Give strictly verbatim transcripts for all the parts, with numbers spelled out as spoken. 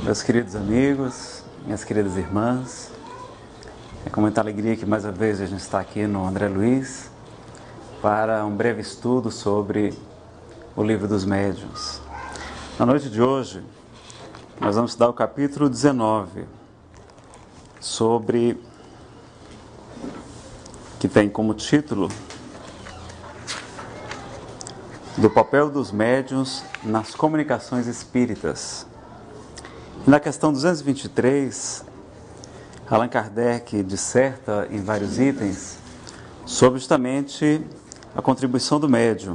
Meus queridos amigos, minhas queridas irmãs, é com muita alegria que mais uma vez a gente está aqui no André Luiz para um breve estudo sobre o Livro dos Médiuns. Na noite de hoje, nós vamos estudar o capítulo dezenove, sobre, que tem como título, do papel dos médiuns nas comunicações espíritas. E na questão duzentos e vinte e três, Allan Kardec disserta em vários itens sobre justamente a contribuição do médium.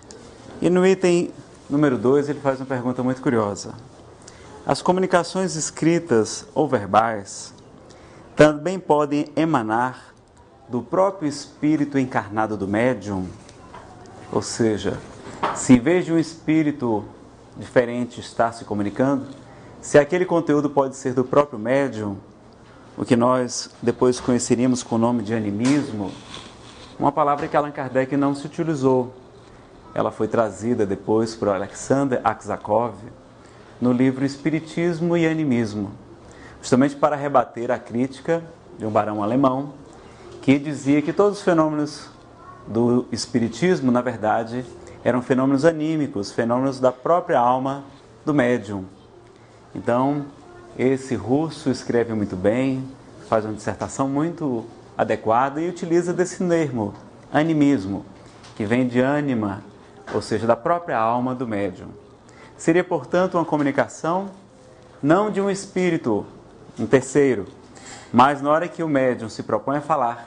E no item número dois ele faz uma pergunta muito curiosa. As comunicações escritas ou verbais também podem emanar do próprio espírito encarnado do médium? Ou seja, se em vez de um espírito diferente estar se comunicando, se aquele conteúdo pode ser do próprio médium, o que nós depois conheceríamos com o nome de animismo, uma palavra que Allan Kardec não se utilizou. Ela foi trazida depois por Alexander Aksakov no livro Espiritismo e Animismo, justamente para rebater a crítica de um barão alemão que dizia que todos os fenômenos do espiritismo, na verdade, eram fenômenos anímicos, fenômenos da própria alma do médium. Então, esse russo escreve muito bem, faz uma dissertação muito adequada e utiliza desse termo, animismo, que vem de ânima, ou seja, da própria alma do médium. Seria, portanto, uma comunicação não de um espírito, um terceiro, mas na hora que o médium se propõe a falar,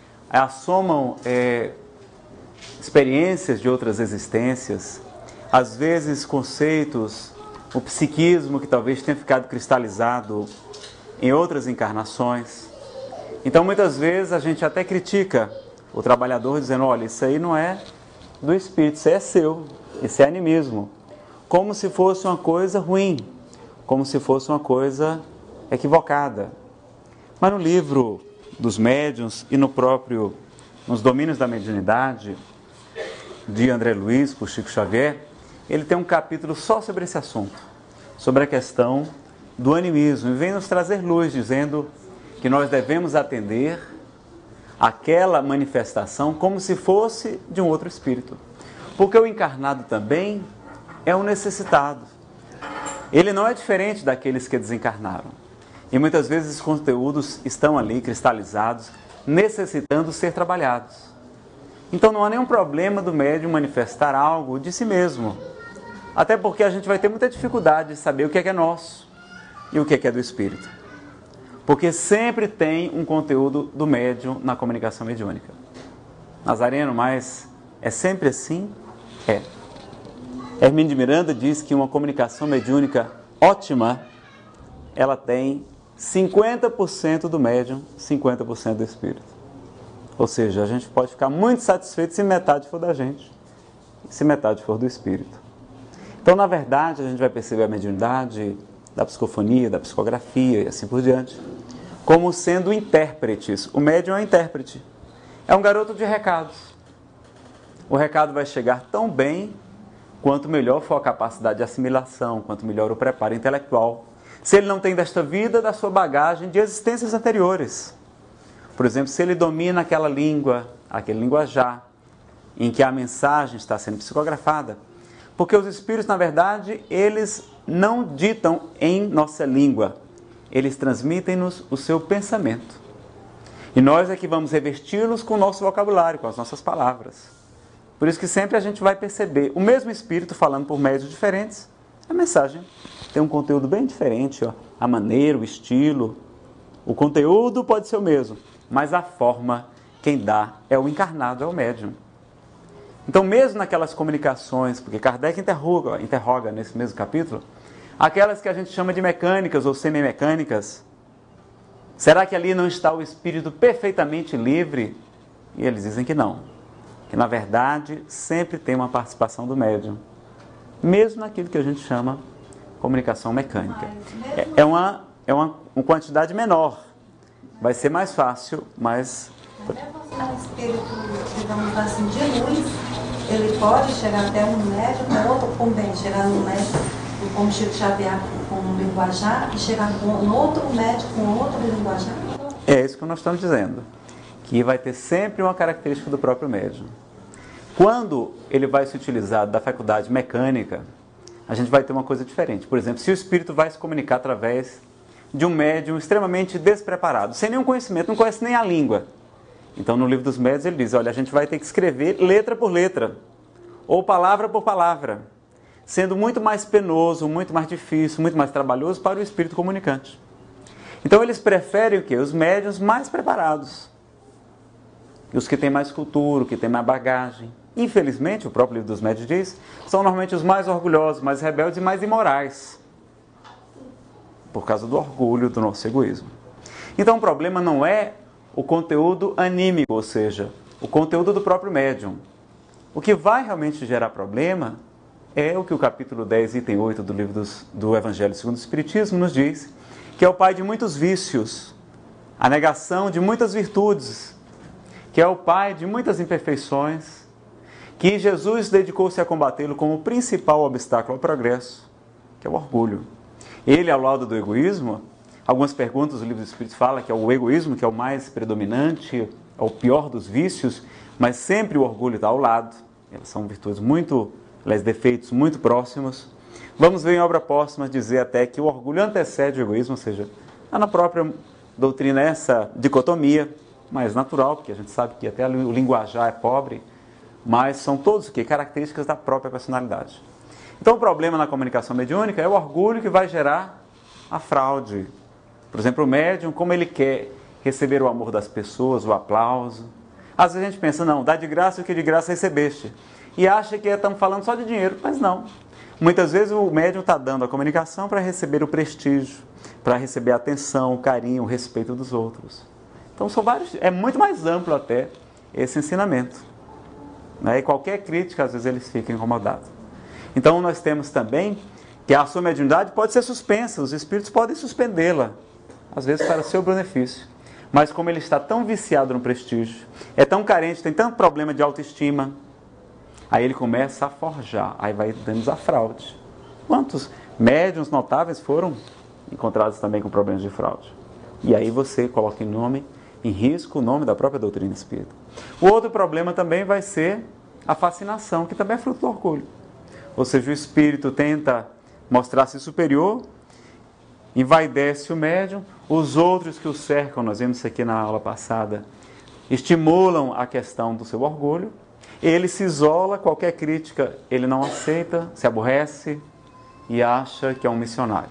assomam é, experiências de outras existências, às vezes conceitos, o psiquismo que talvez tenha ficado cristalizado em outras encarnações. Então, muitas vezes, a gente até critica o trabalhador dizendo, olha, isso aí não é do espírito, isso aí é seu, isso é animismo. Como se fosse uma coisa ruim, como se fosse uma coisa equivocada. Mas no livro dos médiuns e no próprio, nos domínios da mediunidade, de André Luiz, por Chico Xavier, ele tem um capítulo só sobre esse assunto, sobre a questão do animismo, e vem nos trazer luz, dizendo que nós devemos atender aquela manifestação como se fosse de um outro espírito. Porque o encarnado também é um necessitado. Ele não é diferente daqueles que desencarnaram. E muitas vezes os conteúdos estão ali cristalizados, necessitando ser trabalhados. Então não há nenhum problema do médium manifestar algo de si mesmo. Até porque a gente vai ter muita dificuldade de saber o que é, que é nosso e o que é, que é do espírito. Porque sempre tem um conteúdo do médium na comunicação mediúnica. Nazareno, mas é sempre assim? É. Hermínio de Miranda diz que uma comunicação mediúnica ótima, ela tem cinquenta por cento do médium, cinquenta por cento do espírito. Ou seja, a gente pode ficar muito satisfeito se metade for da gente, se metade for do espírito. Então, na verdade, a gente vai perceber a mediunidade da psicofonia, da psicografia e assim por diante, como sendo intérpretes. O médium é um intérprete. É um garoto de recados. O recado vai chegar tão bem quanto melhor for a capacidade de assimilação, quanto melhor o preparo intelectual. Se ele não tem desta vida, da sua bagagem de existências anteriores. Por exemplo, se ele domina aquela língua, aquele linguajar, em que a mensagem está sendo psicografada. Porque os espíritos, na verdade, eles não ditam em nossa língua. Eles transmitem-nos o seu pensamento. E nós é que vamos revesti-los com o nosso vocabulário, com as nossas palavras. Por isso que sempre a gente vai perceber o mesmo espírito falando por médios diferentes. A mensagem tem um conteúdo bem diferente, ó. A maneira, o estilo. O conteúdo pode ser o mesmo, mas a forma, quem dá é o encarnado, é o médium. Então, mesmo naquelas comunicações, porque Kardec interroga, interroga nesse mesmo capítulo, aquelas que a gente chama de mecânicas ou semimecânicas, será que ali não está o espírito perfeitamente livre? E eles dizem que não, que na verdade sempre tem uma participação do médium, mesmo naquilo que a gente chama comunicação mecânica. É, é, uma, é uma, uma quantidade menor, vai ser mais fácil, mas... Até você um espírito, digamos assim, de luz, ele pode chegar até um médium, ou também chegar no médium, como Chico Xavier com um linguajar e chegar com um outro médico com outro linguajar? É isso que nós estamos dizendo, que vai ter sempre uma característica do próprio médium. Quando ele vai se utilizar da faculdade mecânica, a gente vai ter uma coisa diferente. Por exemplo, se o espírito vai se comunicar através de um médium extremamente despreparado, sem nenhum conhecimento, não conhece nem a língua. Então, no livro dos médiuns, ele diz, olha, a gente vai ter que escrever letra por letra, ou palavra por palavra, sendo muito mais penoso, muito mais difícil, muito mais trabalhoso para o espírito comunicante. Então, eles preferem o quê? Os médiuns mais preparados. E os que têm mais cultura, que têm mais bagagem. Infelizmente, o próprio livro dos médiuns diz, são normalmente os mais orgulhosos, mais rebeldes e mais imorais. Por causa do orgulho, do nosso egoísmo. Então, o problema não é o conteúdo anímico, ou seja, o conteúdo do próprio médium. O que vai realmente gerar problema é o que o capítulo dez, item oito do livro dos, do Evangelho segundo o Espiritismo nos diz, que é o pai de muitos vícios, a negação de muitas virtudes, que é o pai de muitas imperfeições, que Jesus dedicou-se a combatê-lo como o principal obstáculo ao progresso, que é o orgulho. Ele, ao lado do egoísmo, algumas perguntas do livro dos Espíritos falam que é o egoísmo que é o mais predominante, é o pior dos vícios, mas sempre o orgulho está ao lado. Elas são virtudes muito, aliás, defeitos muito próximos. Vamos ver em obra póstuma dizer até que o orgulho antecede o egoísmo, ou seja, há na própria doutrina essa dicotomia, mais natural, porque a gente sabe que até o linguajar é pobre, mas são todos o quê? Características da própria personalidade. Então o problema na comunicação mediúnica é o orgulho que vai gerar a fraude. Por exemplo, o médium, como ele quer receber o amor das pessoas, o aplauso. Às vezes a gente pensa, não, dá de graça o que de graça recebeste. E acha que estamos falando só de dinheiro, mas não. Muitas vezes o médium está dando a comunicação para receber o prestígio, para receber a atenção, o carinho, o respeito dos outros. Então são vários, é muito mais amplo até esse ensinamento. Né? E qualquer crítica, às vezes eles ficam incomodados. Então nós temos também que a sua mediunidade pode ser suspensa, os espíritos podem suspendê-la, às vezes para seu benefício. Mas como ele está tão viciado no prestígio, é tão carente, tem tanto problema de autoestima, aí ele começa a forjar, aí vai dando a fraude. Quantos médiuns notáveis foram encontrados também com problemas de fraude? E aí você coloca em nome, em risco o nome da própria doutrina espírita. O outro problema também vai ser a fascinação, que também é fruto do orgulho. Ou seja, o espírito tenta mostrar-se superior, envaidece o médium, os outros que o cercam, nós vimos isso aqui na aula passada, estimulam a questão do seu orgulho, ele se isola, qualquer crítica ele não aceita, se aborrece e acha que é um missionário.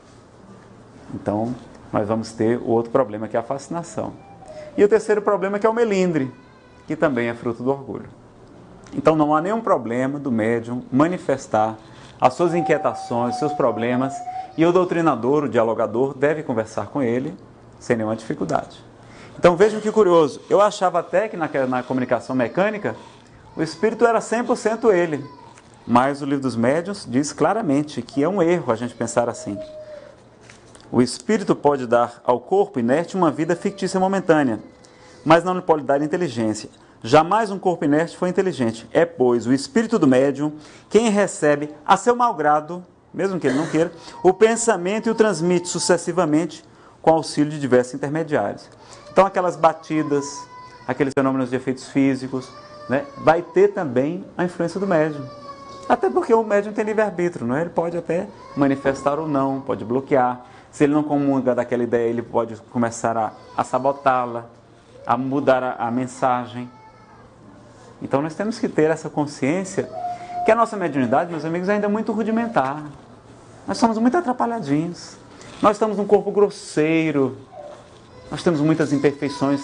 Então, nós vamos ter o outro problema, que é a fascinação. E o terceiro problema, que é o melindre, que também é fruto do orgulho. Então, não há nenhum problema do médium manifestar as suas inquietações, seus problemas, e o doutrinador, o dialogador, deve conversar com ele sem nenhuma dificuldade. Então, vejam que curioso, eu achava até que na, na comunicação mecânica, o espírito era cem por cento ele, mas o livro dos médiuns diz claramente que é um erro a gente pensar assim. O espírito pode dar ao corpo inerte uma vida fictícia momentânea, mas não lhe pode dar inteligência. Jamais um corpo inerte foi inteligente. É, pois, o espírito do médium quem recebe a seu malgrado, mesmo que ele não queira, o pensamento e o transmite sucessivamente com auxílio de diversos intermediários. Então, aquelas batidas, aqueles fenômenos de efeitos físicos, né, vai ter também a influência do médium. Até porque o médium tem livre-arbítrio, não é? Ele pode até manifestar ou não, pode bloquear. Se ele não comunga daquela ideia, ele pode começar a, a sabotá-la, a mudar a, a mensagem. Então nós temos que ter essa consciência que a nossa mediunidade, meus amigos, ainda é muito rudimentar. Nós somos muito atrapalhadinhos. Nós estamos num corpo grosseiro. Nós temos muitas imperfeições.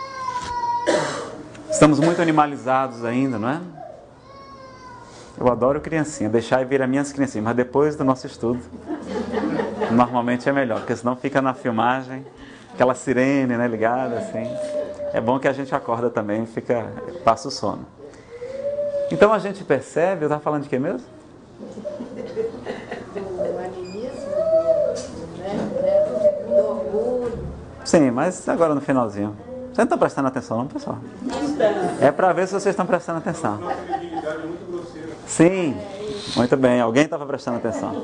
Estamos muito animalizados ainda, não é? Eu adoro criancinha, deixar vir as minhas criancinhas, mas depois do nosso estudo, normalmente é melhor, porque senão fica na filmagem, aquela sirene, né, ligada assim. É bom que a gente acorda também, fica, passa o sono. Então a gente percebe, eu estava falando de quê mesmo? Do animismo, né? Do orgulho. Sim, mas agora no finalzinho. Vocês não estão prestando atenção não, pessoal? É para ver se vocês estão prestando atenção. Sim, Muito bem, alguém estava prestando atenção.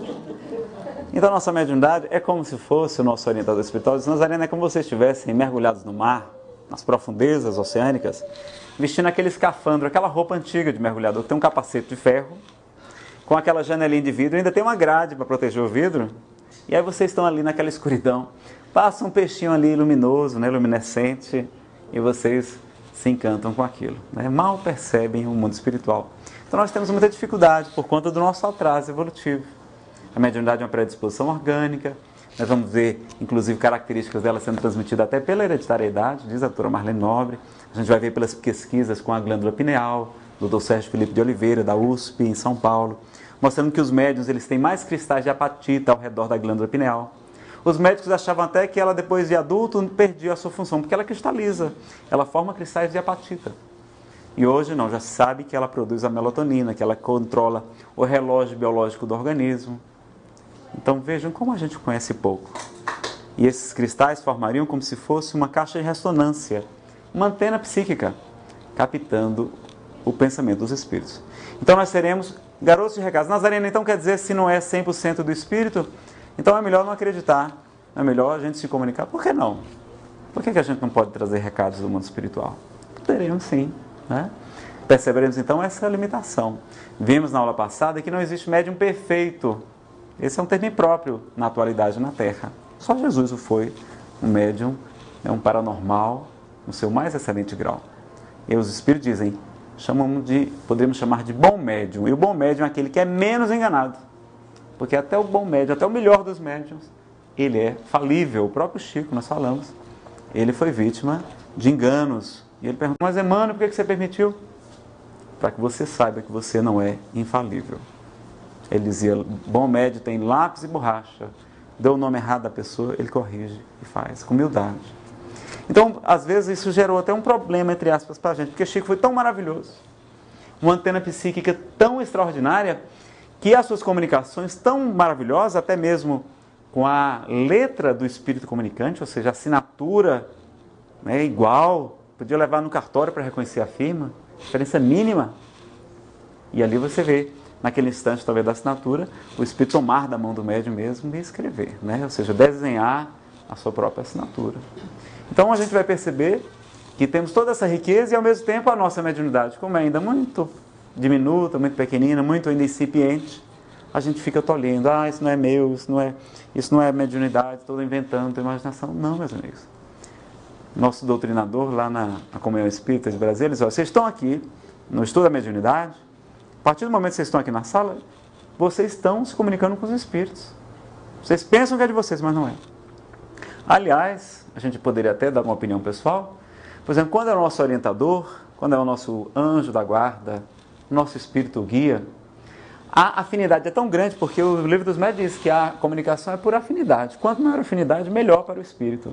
Então, nossa mediunidade é como se fosse o nosso orientador espiritual. Diz, Nazarena, é como se vocês estivessem mergulhados no mar, nas profundezas oceânicas, vestindo aquele escafandro, aquela roupa antiga de mergulhador, que tem um capacete de ferro, com aquela janelinha de vidro, ainda tem uma grade para proteger o vidro, e aí vocês estão ali naquela escuridão, passa um peixinho ali luminoso, né, luminescente, e vocês se encantam com aquilo, né? Mal percebem o mundo espiritual. Então nós temos muita dificuldade por conta do nosso atraso evolutivo. A mediunidade é uma predisposição orgânica, nós vamos ver, inclusive, características dela sendo transmitidas até pela hereditariedade, diz a doutora Marlene Nobre. A gente vai ver pelas pesquisas com a glândula pineal, do doutor Sérgio Felipe de Oliveira, da U S P, em São Paulo, mostrando que os médiuns eles têm mais cristais de apatita ao redor da glândula pineal. Os médicos achavam até que ela, depois de adulto, perdia a sua função, porque ela cristaliza, ela forma cristais de apatita. E hoje não, já se sabe que ela produz a melatonina, que ela controla o relógio biológico do organismo. Então vejam como a gente conhece pouco. E esses cristais formariam como se fosse uma caixa de ressonância, uma antena psíquica, captando o pensamento dos espíritos. Então nós seremos garotos de recados. Nazarena, então quer dizer, se não é cem por cento do espírito, então é melhor não acreditar, é melhor a gente se comunicar. Por que não? Por que, que a gente não pode trazer recados do mundo espiritual? Poderemos sim, né? Perceberemos então essa limitação. Vimos na aula passada que não existe médium perfeito. Esse é um termo próprio na atualidade na Terra. Só Jesus o foi, um médium, é um paranormal, no seu mais excelente grau. E os espíritos dizem, chamamos de, poderíamos chamar de bom médium. E o bom médium é aquele que é menos enganado. Porque até o bom médium, até o melhor dos médiums, ele é falível. O próprio Chico, nós falamos, ele foi vítima de enganos. E ele perguntou, mas Emmanuel, por que você permitiu? Para que você saiba que você não é infalível. Ele dizia, bom médium tem lápis e borracha. Deu o nome errado da pessoa, ele corrige e faz, com humildade. Então, às vezes, isso gerou até um problema, entre aspas, para a gente, porque Chico foi tão maravilhoso, uma antena psíquica tão extraordinária, que as suas comunicações tão maravilhosas, até mesmo com a letra do espírito comunicante, ou seja, a assinatura, né, igual, podia levar no cartório para reconhecer a firma, diferença mínima. E ali você vê, naquele instante, talvez, da assinatura, o espírito tomar da mão do médium mesmo e escrever, né? Ou seja, desenhar a sua própria assinatura. Então a gente vai perceber que temos toda essa riqueza e ao mesmo tempo a nossa mediunidade, como é ainda muito diminuta, muito pequenina, muito ainda incipiente, a gente fica tolhendo, ah, isso não é meu, isso não é, isso não é mediunidade, estou inventando, estou imaginação. Não, meus amigos. Nosso doutrinador lá na, na Comunhão Espírita de Brasília, ele diz, ó, vocês estão aqui no estudo da mediunidade, a partir do momento que vocês estão aqui na sala, vocês estão se comunicando com os espíritos. Vocês pensam que é de vocês, mas não é. Aliás, a gente poderia até dar uma opinião pessoal. Por exemplo, quando é o nosso orientador, quando é o nosso anjo da guarda, nosso espírito guia, a afinidade é tão grande, porque o livro dos médiuns diz que a comunicação é por afinidade. Quanto maior a afinidade, melhor para o espírito.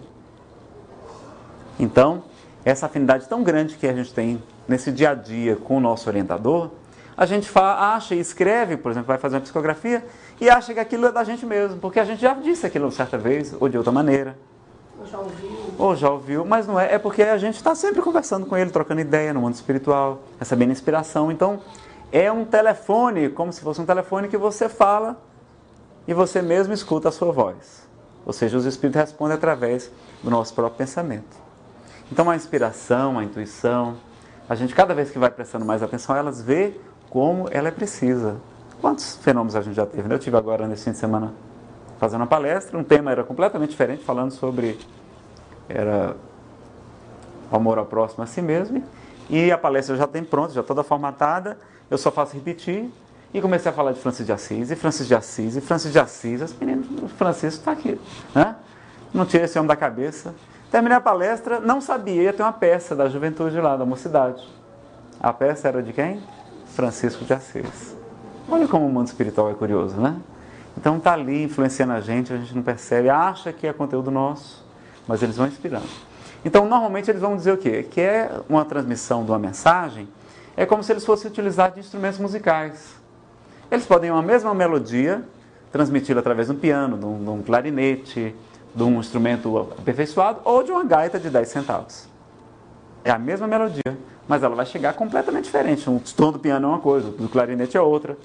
Então, essa afinidade tão grande que a gente tem nesse dia a dia com o nosso orientador, a gente fala, acha e escreve, por exemplo, vai fazer uma psicografia e acha que aquilo é da gente mesmo, porque a gente já disse aquilo certa vez, ou de outra maneira. Ou já ouviu. Ou já ouviu, mas não é, é porque a gente está sempre conversando com ele, trocando ideia no mundo espiritual, recebendo inspiração. Então, é um telefone, como se fosse um telefone que você fala e você mesmo escuta a sua voz. Ou seja, os espíritos respondem através do nosso próprio pensamento. Então, a inspiração, a intuição, a gente cada vez que vai prestando mais atenção, elas vê como ela é precisa. Quantos fenômenos a gente já teve? Eu tive agora, nesse fim de semana, fazendo uma palestra, um tema era completamente diferente, falando sobre era, o amor ao próximo a si mesmo, e a palestra já tem pronta, já toda formatada, eu só faço repetir, e comecei a falar de Francisco de Assis, e Francisco de Assis, e Francisco de Assis, as meninas, o Francisco está aqui, né? Não tira esse homem da cabeça. Terminei a palestra, não sabia, ia ter uma peça da juventude lá, da mocidade. A peça era de quem? Francisco de Assis. Olha como o mundo espiritual é curioso, né? Então está ali influenciando a gente, a gente não percebe, acha que é conteúdo nosso, mas eles vão inspirando. Então, normalmente, eles vão dizer o quê? Que é uma transmissão de uma mensagem, é como se eles fossem utilizar de instrumentos musicais. Eles podem, uma mesma melodia, transmiti-la através de um piano, de um, de um clarinete, de um instrumento aperfeiçoado, ou de uma gaita de dez centavos. É a mesma melodia, mas ela vai chegar completamente diferente. O tom do piano é uma coisa, o do clarinete é outra.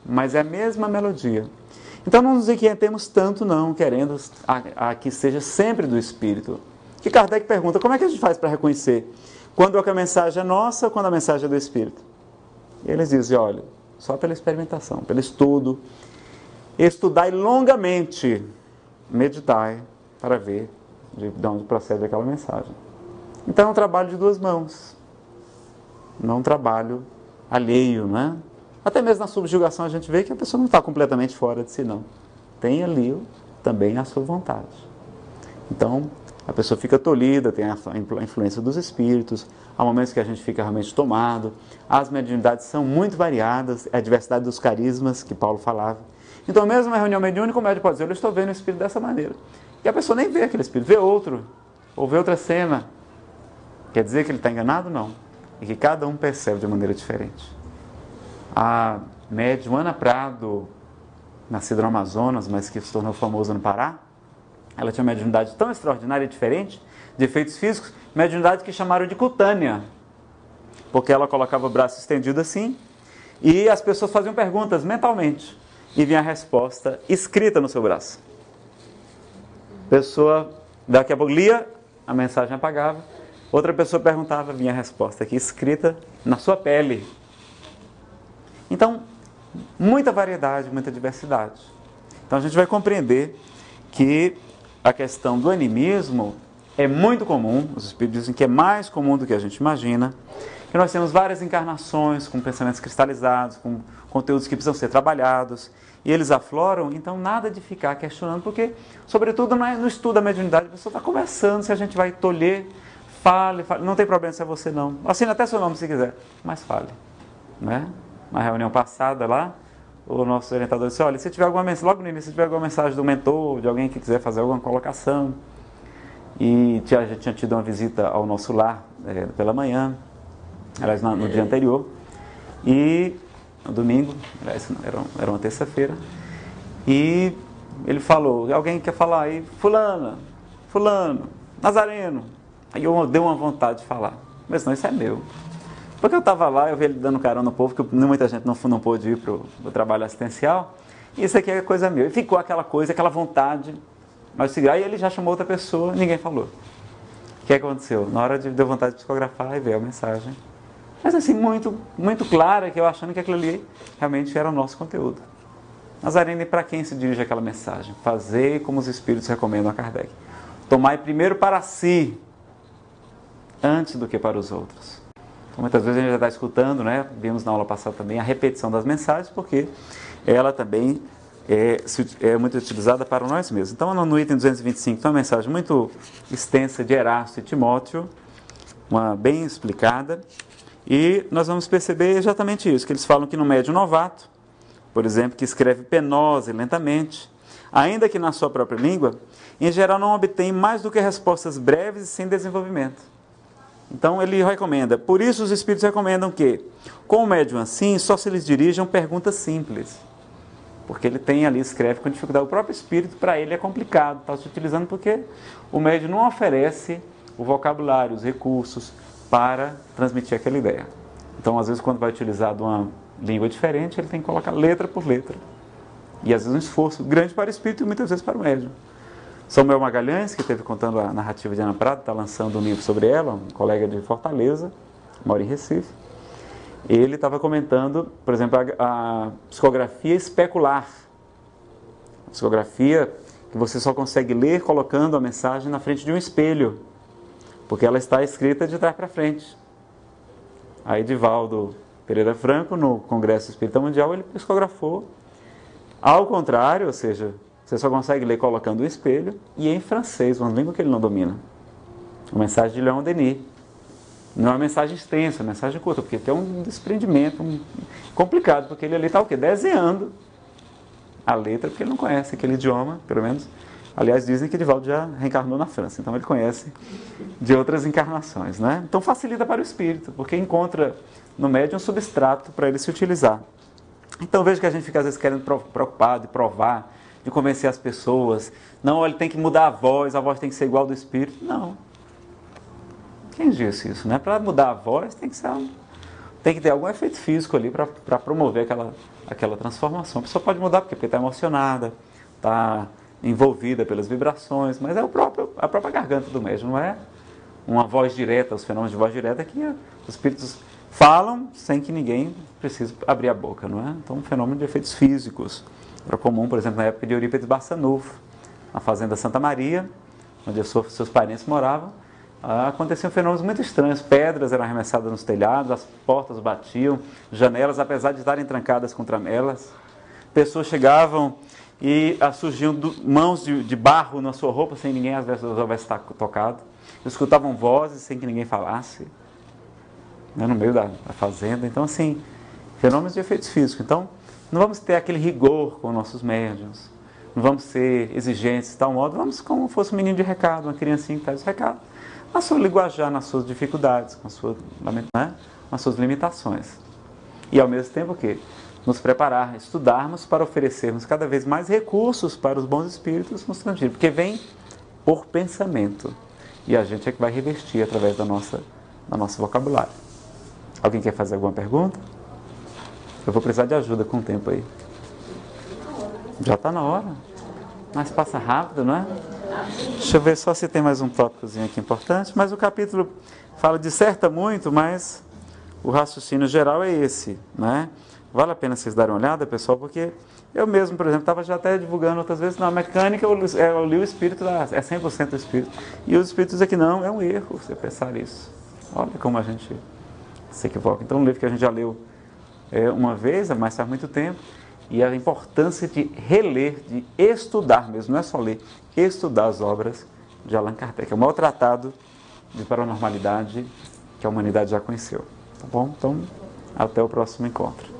mas é a mesma melodia. Então não nos inquietemos tanto não, querendo a, a que seja sempre do Espírito. Que Kardec pergunta, como é que a gente faz para reconhecer quando a mensagem é nossa ou quando a mensagem é do Espírito? E eles dizem, olha, só pela experimentação, pelo estudo, estudai longamente, meditai para ver de onde procede aquela mensagem. Então é um trabalho de duas mãos, não é um trabalho alheio, né? Até mesmo na subjugação a gente vê que a pessoa não está completamente fora de si, não. Tem ali também a sua vontade. Então, a pessoa fica tolhida, tem a influência dos espíritos, há momentos que a gente fica realmente tomado. As mediunidades são muito variadas, é a diversidade dos carismas que Paulo falava. Então, mesmo na reunião mediúnica, o médium pode dizer, eu estou vendo o espírito dessa maneira. E a pessoa nem vê aquele espírito, vê outro, ou vê outra cena. Quer dizer que ele está enganado? Não. E que cada um percebe de maneira diferente. A médium Ana Prado, nascida no Amazonas, mas que se tornou famosa no Pará, ela tinha uma mediunidade tão extraordinária e diferente, de efeitos físicos, mediunidade que chamaram de cutânea, porque ela colocava o braço estendido assim, e as pessoas faziam perguntas mentalmente, e vinha a resposta escrita no seu braço. A pessoa, daqui a pouco, lia, a mensagem apagava, outra pessoa perguntava, vinha a resposta aqui escrita na sua pele. Então, muita variedade, muita diversidade. Então a gente vai compreender que a questão do animismo é muito comum, os espíritos dizem que é mais comum do que a gente imagina, que nós temos várias encarnações com pensamentos cristalizados, com conteúdos que precisam ser trabalhados, e eles afloram, então nada de ficar questionando, porque, sobretudo no estudo da mediunidade, a pessoa está conversando, se a gente vai tolher, fale, fale, não tem problema se é você não, assine até seu nome se quiser, mas fale, né? Na reunião passada lá, o nosso orientador disse, olha, se tiver alguma mensagem, logo no início, se tiver alguma mensagem do mentor, de alguém que quiser fazer alguma colocação, e a gente tinha tido uma visita ao nosso lar é, pela manhã, aliás, no, no dia anterior, e no domingo, aliás, era, era uma terça-feira, e ele falou, alguém quer falar aí, fulana, fulano, Nazareno, aí eu dei uma vontade de falar, mas não, isso é meu. Porque eu estava lá, eu vi ele dando carona no povo, que muita gente não, não pôde ir para o trabalho assistencial, e isso aqui é coisa minha. E ficou aquela coisa, aquela vontade, mas aí ele já chamou outra pessoa, ninguém falou. O que aconteceu? Na hora de deu vontade de psicografar e veio a mensagem. Mas assim, muito, muito clara, que eu achando que aquilo ali realmente era o nosso conteúdo. Nazareno, e para quem se dirige aquela mensagem? Fazer como os espíritos recomendam a Kardec. Tomai primeiro para si, antes do que para os outros. Então, muitas vezes a gente já está escutando, né? Vimos na aula passada também a repetição das mensagens, porque ela também é, é muito utilizada para nós mesmos. Então, no item duzentos e vinte e cinco, tem uma mensagem muito extensa de Erasto e Timóteo, uma bem explicada, e nós vamos perceber exatamente isso, que eles falam que no médium novato, por exemplo, que escreve penosa e lentamente, ainda que na sua própria língua, em geral não obtém mais do que respostas breves e sem desenvolvimento. Então ele recomenda, por isso os espíritos recomendam que, com o médium assim, só se lhes dirijam perguntas simples. Porque ele tem ali, escreve com dificuldade. O próprio espírito, para ele, é complicado, está se utilizando porque o médium não oferece o vocabulário, os recursos para transmitir aquela ideia. Então, às vezes, quando vai utilizar de uma língua diferente, ele tem que colocar letra por letra. E às vezes um esforço grande para o espírito e muitas vezes para o médium. Samuel Magalhães, que esteve contando a narrativa de Ana Prado, está lançando um livro sobre ela, um colega de Fortaleza, mora em Recife. Ele estava comentando, por exemplo, a, a psicografia especular. A psicografia que você só consegue ler colocando a mensagem na frente de um espelho, porque ela está escrita de trás para frente. A Edivaldo Pereira Franco, no Congresso Espírita Mundial, ele psicografou ao contrário, ou seja, você só consegue ler colocando o espelho, e em francês, uma língua que ele não domina. Uma mensagem de Leon Denis. Não é uma mensagem extensa, é uma mensagem curta, porque tem um desprendimento um... complicado, porque ele ali está o quê? Desenhando a letra, porque ele não conhece aquele idioma, pelo menos. Aliás, dizem que Edivaldo já reencarnou na França, então ele conhece de outras encarnações, né? Então facilita para o espírito, porque encontra no médium um substrato para ele se utilizar. Então veja que a gente fica às vezes querendo preocupado de provar, de convencer as pessoas. Não, ele tem que mudar a voz, a voz tem que ser igual ao do espírito. Não. Quem disse isso, né? Para mudar a voz tem que ser, tem que ter algum efeito físico ali para promover aquela aquela transformação. A pessoa pode mudar porque está emocionada, está envolvida pelas vibrações, mas é o próprio, a própria garganta do médium, não é uma voz direta, os fenômenos de voz direta que os espíritos falam sem que ninguém precise abrir a boca, não é? Então, um fenômeno de efeitos físicos. Era comum, por exemplo, na época de Eurípides Barçanufo, na fazenda Santa Maria, onde seus parentes moravam, aconteciam fenômenos muito estranhos. Pedras eram arremessadas nos telhados, as portas batiam, janelas, apesar de estarem trancadas contra elas. Pessoas chegavam e surgiam do, mãos de, de barro na sua roupa, sem ninguém às vezes houvesse tocado. Escutavam vozes sem que ninguém falasse, né, no meio da, da fazenda. Então, assim, fenômenos de efeitos físicos. Então, não vamos ter aquele rigor com nossos médiuns, não vamos ser exigentes de tal modo, vamos como fosse um menino de recado, uma criancinha que traz o recado, na sua linguajar, nas suas dificuldades, com, a sua, né, nas suas limitações. E, ao mesmo tempo, o quê? Nos preparar, estudarmos para oferecermos cada vez mais recursos para os bons espíritos nos transmitir, porque vem por pensamento. E a gente é que vai revestir através da nossa, da nosso vocabulário. Alguém quer fazer alguma pergunta? Eu vou precisar de ajuda com o tempo aí. Já está na hora. Mas passa rápido, não é? Deixa eu ver só se tem mais um tópicozinho aqui importante. Mas o capítulo fala, disserta muito, mas o raciocínio geral é esse, né? Vale a pena vocês darem uma olhada, pessoal, porque eu mesmo, por exemplo, estava já até divulgando outras vezes, na mecânica eu, eu li o espírito, é cem por cento do espírito. E os espíritos dizem que não, é um erro você pensar isso. Olha como a gente se equivoca. Então, um livro que a gente já leu é, uma vez, mas faz muito tempo, e a importância de reler, de estudar mesmo, não é só ler, estudar as obras de Allan Kardec. É o maior tratado de paranormalidade que a humanidade já conheceu. Tá bom? Então, até o próximo encontro.